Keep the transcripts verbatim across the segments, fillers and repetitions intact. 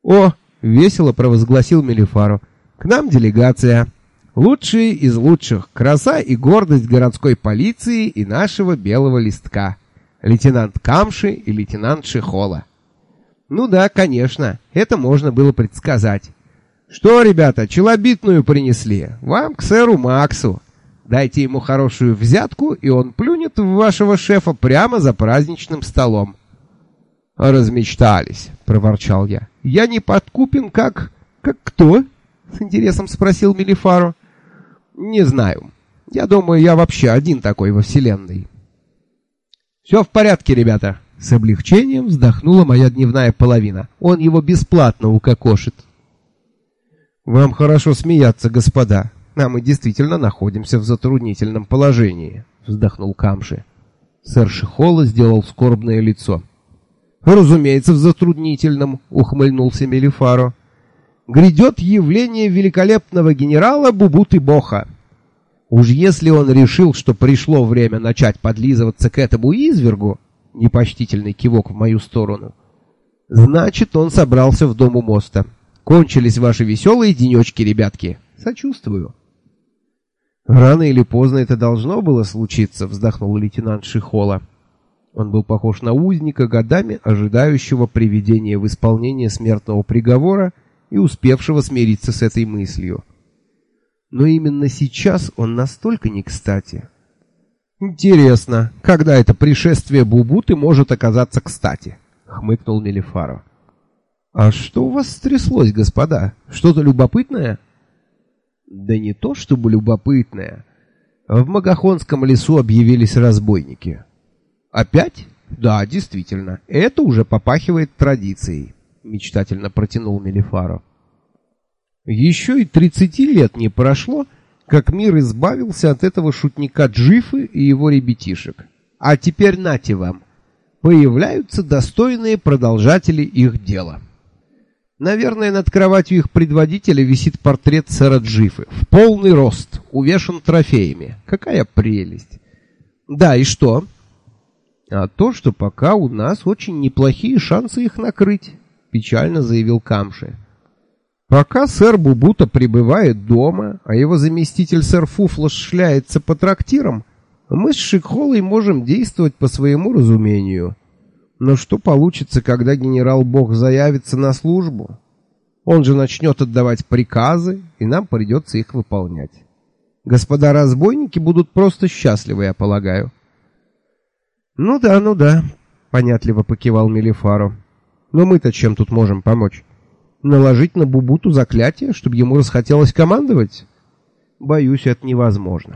«О!» — весело провозгласил Мелифаро. «К нам делегация. Лучшие из лучших, краса и гордость городской полиции и нашего белого листка. Лейтенант Камши и лейтенант Шихола». Ну да, конечно, это можно было предсказать. «Что, ребята, челобитную принесли? Вам к сэру Максу. Дайте ему хорошую взятку, и он плюнет в вашего шефа прямо за праздничным столом». «Размечтались», — проворчал я. «Я не подкупен, как... как кто?» — с интересом спросил Мелифаро. «Не знаю. Я думаю, я вообще один такой во вселенной». «Все в порядке, ребята», — с облегчением вздохнула моя дневная половина. «Он его бесплатно укокошит». «Вам хорошо смеяться, господа. А мы действительно находимся в затруднительном положении», — вздохнул Камши. Сэр Шихола сделал скорбное лицо. «Разумеется, в затруднительном», — ухмыльнулся Мелифаро. «Грядет явление великолепного генерала Бубуты-Боха. Уж если он решил, что пришло время начать подлизываться к этому извергу», — непочтительный кивок в мою сторону, — «значит, он собрался в дом у моста. Кончились ваши веселые денечки, ребятки. Сочувствую». «Рано или поздно это должно было случиться», — вздохнул лейтенант Шихола. Он был похож на узника, годами ожидающего приведения в исполнение смертного приговора и успевшего смириться с этой мыслью. Но именно сейчас он настолько не кстати. «Интересно, когда это пришествие Бубуты может оказаться кстати?» — хмыкнул Мелифаро. «А что у вас стряслось, господа? Что-то любопытное?» «Да не то чтобы любопытное. В Магахонском лесу объявились разбойники». «Опять? Да, действительно, это уже попахивает традицией», — мечтательно протянул Мелифаро. «Еще и тридцати лет не прошло, как мир избавился от этого шутника Джифы и его ребятишек. А теперь нате вам, появляются достойные продолжатели их дела». Наверное, над кроватью их предводителя висит портрет сэра Джифы, в полный рост, увешан трофеями. Какая прелесть! «Да, и что?» «А то, что пока у нас очень неплохие шансы их накрыть», — печально заявил Камши. «Пока сэр Бубута пребывает дома, а его заместитель сэр Фуфлош шляется по трактирам, мы с Шихолой можем действовать по своему разумению. Но что получится, когда генерал Бог заявится на службу? Он же начнет отдавать приказы, и нам придется их выполнять. Господа разбойники будут просто счастливы, я полагаю». «Ну да, ну да», — понятливо покивал Мелифаро. «Но мы-то чем тут можем помочь? Наложить на Бубуту заклятие, чтобы ему расхотелось командовать? Боюсь, это невозможно».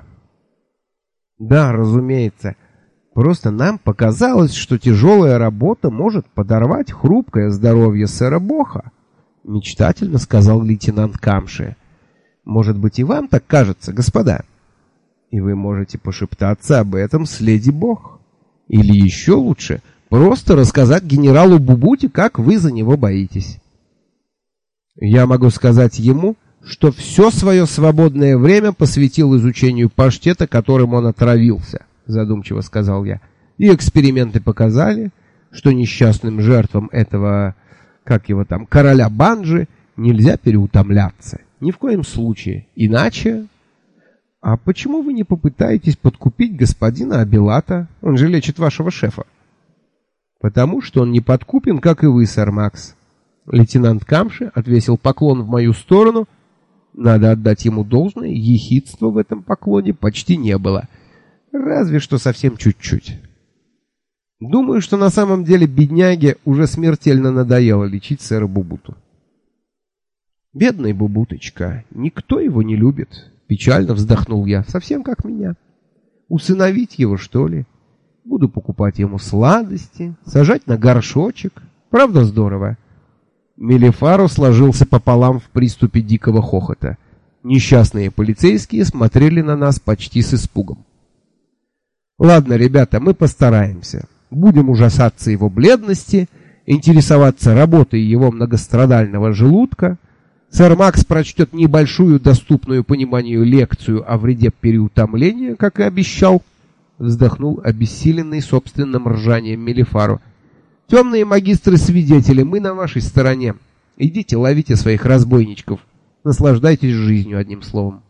«Да, разумеется. Просто нам показалось, что тяжелая работа может подорвать хрупкое здоровье сэра Боха», — мечтательно сказал лейтенант Камши. «Может быть, и вам так кажется, господа? И вы можете пошептаться об этом с леди Бог. Или еще лучше, просто рассказать генералу Бубуте, как вы за него боитесь. Я могу сказать ему, что все свое свободное время посвятил изучению паштета, которым он отравился», — задумчиво сказал я. «И эксперименты показали, что несчастным жертвам этого, как его там, короля Банджи, нельзя переутомляться. Ни в коем случае. Иначе...» «А почему вы не попытаетесь подкупить господина Абилата? Он же лечит вашего шефа». «Потому что он не подкупен, как и вы, сэр Макс». Лейтенант Камши отвесил поклон в мою сторону. Надо отдать ему должное, ехидства в этом поклоне почти не было. Разве что совсем чуть-чуть. Думаю, что на самом деле бедняге уже смертельно надоело лечить сэра Бубуту. «Бедный Бубуточка, никто его не любит». Печально вздохнул я, совсем как меня. Усыновить его, что ли? Буду покупать ему сладости, сажать на горшочек. Правда здорово?» Мелифаро сложился пополам в приступе дикого хохота. Несчастные полицейские смотрели на нас почти с испугом. «Ладно, ребята, мы постараемся. Будем ужасаться его бледности, интересоваться работой его многострадального желудка. Сэр Макс прочтет небольшую, доступную пониманию лекцию о вреде переутомления, как и обещал», — вздохнул обессиленный собственным ржанием Мелифаро. «Темные магистры-свидетели, мы на вашей стороне. Идите, ловите своих разбойничков. Наслаждайтесь жизнью, одним словом.